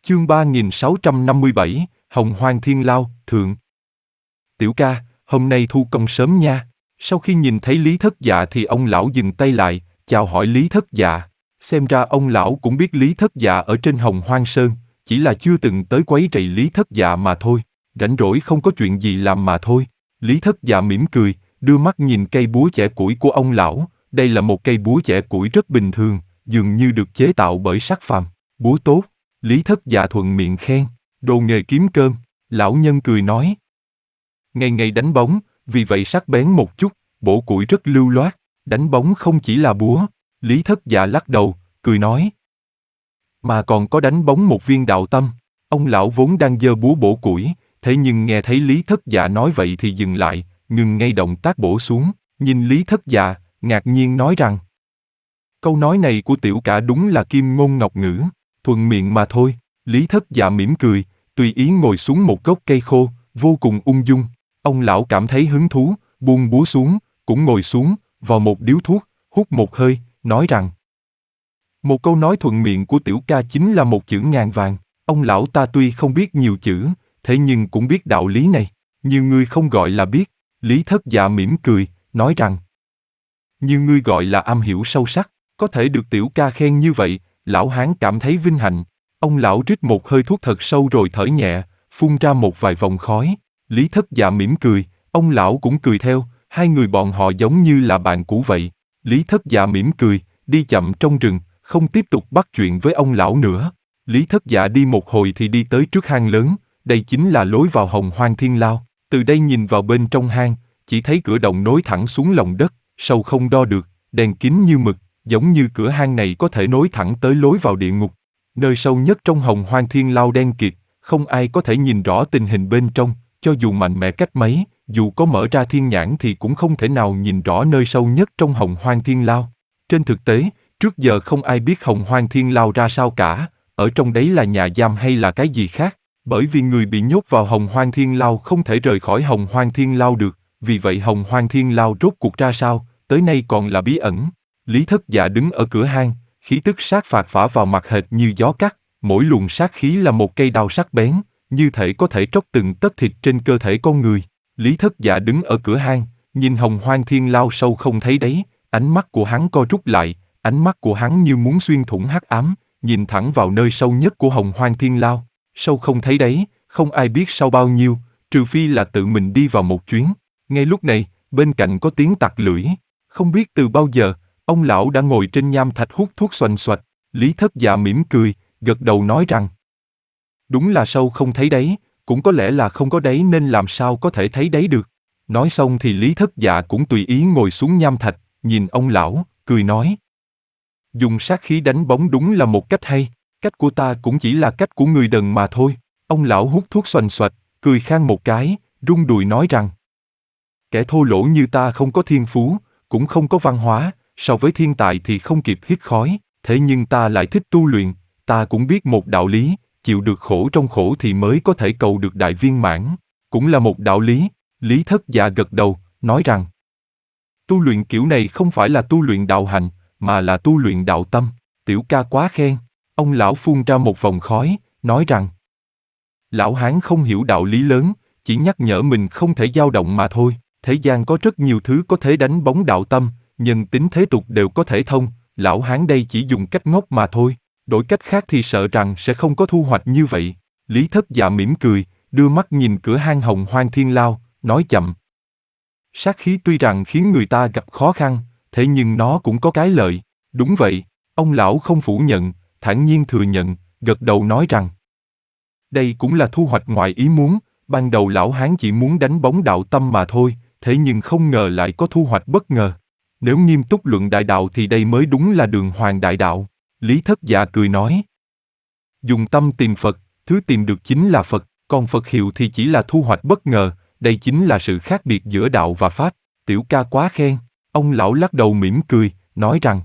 Chương 3657, Hồng Hoang Thiên Lao, Thượng. Tiểu ca, hôm nay thu công sớm nha. Sau khi nhìn thấy Lý Thất Dạ thì ông lão dừng tay lại, chào hỏi Lý Thất Dạ. Xem ra ông lão cũng biết Lý Thất Dạ ở trên Hồng Hoang Sơn, chỉ là chưa từng tới quấy rầy Lý Thất Dạ mà thôi. Rảnh rỗi không có chuyện gì làm mà thôi. Lý Thất Dạ mỉm cười, đưa mắt nhìn cây búa chẻ củi của ông lão. Đây là một cây búa chẻ củi rất bình thường, dường như được chế tạo bởi sắt phàm. Búa tốt. Lý Thất Dạ thuận miệng khen. Đồ nghề kiếm cơm. Lão nhân cười nói. Ngày ngày đánh bóng, vì vậy sắc bén một chút, bổ củi rất lưu loát. Đánh bóng không chỉ là búa. Lý Thất Dạ lắc đầu, cười nói. Mà còn có đánh bóng một viên đạo tâm. Ông lão vốn đang giơ búa bổ củi, thế nhưng nghe thấy Lý Thất Dạ nói vậy thì dừng lại, ngừng ngay động tác bổ xuống, nhìn Lý Thất Dạ, ngạc nhiên nói rằng. Câu nói này của tiểu cả đúng là kim ngôn ngọc ngữ, thuận miệng mà thôi. Lý Thất Dạ mỉm cười, tùy ý ngồi xuống một gốc cây khô, vô cùng ung dung. Ông lão cảm thấy hứng thú, buông búa xuống, cũng ngồi xuống, vào một điếu thuốc, hút một hơi, nói rằng. Một câu nói thuận miệng của tiểu ca chính là một chữ ngàn vàng. Ông lão ta tuy không biết nhiều chữ, thế nhưng cũng biết đạo lý này. Nhiều người không gọi là biết. Lý Thất Dạ mỉm cười, nói rằng. Nhiều người gọi là am hiểu sâu sắc. Có thể được tiểu ca khen như vậy, lão hán cảm thấy vinh hạnh. Ông lão rít một hơi thuốc thật sâu rồi thở nhẹ, phun ra một vài vòng khói. Lý Thất Dạ mỉm cười, ông lão cũng cười theo, hai người bọn họ giống như là bạn cũ vậy. Lý Thất Dạ mỉm cười, đi chậm trong rừng, không tiếp tục bắt chuyện với ông lão nữa. Lý Thất Dạ đi một hồi thì đi tới trước hang lớn, đây chính là lối vào Hồng Hoang Thiên Lao. Từ đây nhìn vào bên trong hang, chỉ thấy cửa động nối thẳng xuống lòng đất, sâu không đo được, đen kín như mực, giống như cửa hang này có thể nối thẳng tới lối vào địa ngục. Nơi sâu nhất trong Hồng Hoang Thiên Lao đen kịt, không ai có thể nhìn rõ tình hình bên trong, cho dù mạnh mẽ cách mấy, dù có mở ra thiên nhãn thì cũng không thể nào nhìn rõ nơi sâu nhất trong Hồng Hoang Thiên Lao. Trên thực tế, trước giờ không ai biết Hồng Hoang Thiên Lao ra sao cả, ở trong đấy là nhà giam hay là cái gì khác, bởi vì người bị nhốt vào Hồng Hoang Thiên Lao không thể rời khỏi Hồng Hoang Thiên Lao được, vì vậy Hồng Hoang Thiên Lao rốt cuộc ra sao, tới nay còn là bí ẩn. Lý Thất Dạ đứng ở cửa hang, khí tức sát phạt phả vào mặt hệt như gió cắt, mỗi luồng sát khí là một cây đao sắc bén, như thể có thể tróc từng tấc thịt trên cơ thể con người. Lý Thất Dạ đứng ở cửa hang, nhìn Hồng Hoang Thiên Lao sâu không thấy đáy, ánh mắt của hắn co rút lại, ánh mắt của hắn như muốn xuyên thủng hắc ám, nhìn thẳng vào nơi sâu nhất của Hồng Hoang Thiên Lao, sâu không thấy đáy, không ai biết sâu bao nhiêu, trừ phi là tự mình đi vào một chuyến. Ngay lúc này, bên cạnh có tiếng tặc lưỡi, không biết từ bao giờ, ông lão đã ngồi trên nham thạch hút thuốc xoành xoạch. Lý Thất Dạ mỉm cười, gật đầu nói rằng. Đúng là sâu không thấy đáy, cũng có lẽ là không có đáy nên làm sao có thể thấy đáy được. Nói xong thì Lý Thất Dạ cũng tùy ý ngồi xuống nham thạch, nhìn ông lão, cười nói. Dùng sát khí đánh bóng đúng là một cách hay, cách của ta cũng chỉ là cách của người đần mà thôi. Ông lão hút thuốc xoành xoạch, cười khan một cái, rung đùi nói rằng. Kẻ thô lỗ như ta không có thiên phú, cũng không có văn hóa, so với thiên tài thì không kịp hít khói, thế nhưng ta lại thích tu luyện, ta cũng biết một đạo lý, chịu được khổ trong khổ thì mới có thể cầu được đại viên mãn, cũng là một đạo lý. Lý Thất Dạ gật đầu, nói rằng, tu luyện kiểu này không phải là tu luyện đạo hành, mà là tu luyện đạo tâm. Tiểu ca quá khen. Ông lão phun ra một vòng khói, nói rằng, lão hán không hiểu đạo lý lớn, chỉ nhắc nhở mình không thể dao động mà thôi. Thế gian có rất nhiều thứ có thể đánh bóng đạo tâm, nhân tính thế tục đều có thể thông, lão hán đây chỉ dùng cách ngốc mà thôi, đổi cách khác thì sợ rằng sẽ không có thu hoạch như vậy. Lý Thất Dạ mỉm cười, đưa mắt nhìn cửa hang Hồng Hoang Thiên Lao, nói chậm. Sát khí tuy rằng khiến người ta gặp khó khăn, thế nhưng nó cũng có cái lợi. Đúng vậy, ông lão không phủ nhận, thản nhiên thừa nhận, gật đầu nói rằng. Đây cũng là thu hoạch ngoài ý muốn, ban đầu lão hán chỉ muốn đánh bóng đạo tâm mà thôi, thế nhưng không ngờ lại có thu hoạch bất ngờ. Nếu nghiêm túc luận đại đạo thì đây mới đúng là đường hoàng đại đạo. Lý Thất Dạ cười nói. Dùng tâm tìm Phật, thứ tìm được chính là Phật, còn Phật hiệu thì chỉ là thu hoạch bất ngờ, đây chính là sự khác biệt giữa đạo và pháp. Tiểu ca quá khen. Ông lão lắc đầu mỉm cười, nói rằng.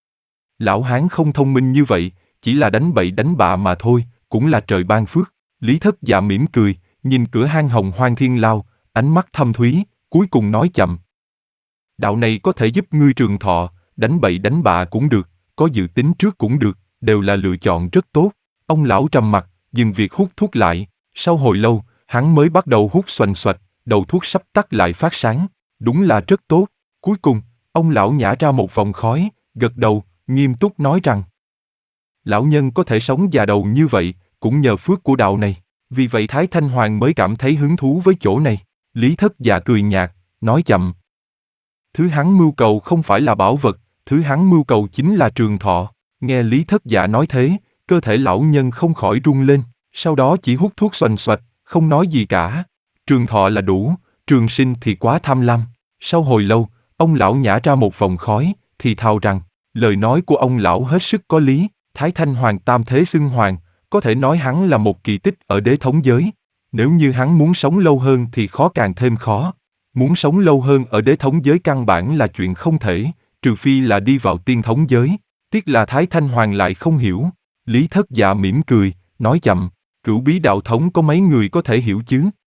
Lão hán không thông minh như vậy, chỉ là đánh bậy đánh bạ mà thôi, cũng là trời ban phước. Lý Thất Dạ mỉm cười, nhìn cửa hang Hồng Hoang Thiên Lao, ánh mắt thâm thúy, cuối cùng nói chậm. Đạo này có thể giúp ngươi trường thọ, đánh bậy đánh bạ cũng được, có dự tính trước cũng được, đều là lựa chọn rất tốt. Ông lão trầm mặt, dừng việc hút thuốc lại. Sau hồi lâu, hắn mới bắt đầu hút xoành xoạch, đầu thuốc sắp tắt lại phát sáng. Đúng là rất tốt. Cuối cùng, ông lão nhả ra một vòng khói, gật đầu, nghiêm túc nói rằng: lão nhân có thể sống già đầu như vậy, cũng nhờ phước của đạo này. Vì vậy Thái Thanh Hoàng mới cảm thấy hứng thú với chỗ này. Lý Thất Dạ cười nhạt, nói chậm: thứ hắn mưu cầu không phải là bảo vật, thứ hắn mưu cầu chính là trường thọ. Nghe Lý Thất Dạ nói thế, cơ thể lão nhân không khỏi rung lên, sau đó chỉ hút thuốc xoành xoạch, không nói gì cả. Trường thọ là đủ, trường sinh thì quá tham lam. Sau hồi lâu, ông lão nhả ra một vòng khói, thì thào rằng: lời nói của ông lão hết sức có lý. Thái Thanh Hoàng tam thế xưng hoàng, có thể nói hắn là một kỳ tích ở đế thống giới. Nếu như hắn muốn sống lâu hơn thì khó càng thêm khó. Muốn sống lâu hơn ở đế thống giới căn bản là chuyện không thể, trừ phi là đi vào tiên thống giới. Tiếc là Thái Thanh Hoàng lại không hiểu. Lý Thất Dạ mỉm cười, nói chậm: cửu bí đạo thống có mấy người có thể hiểu chứ?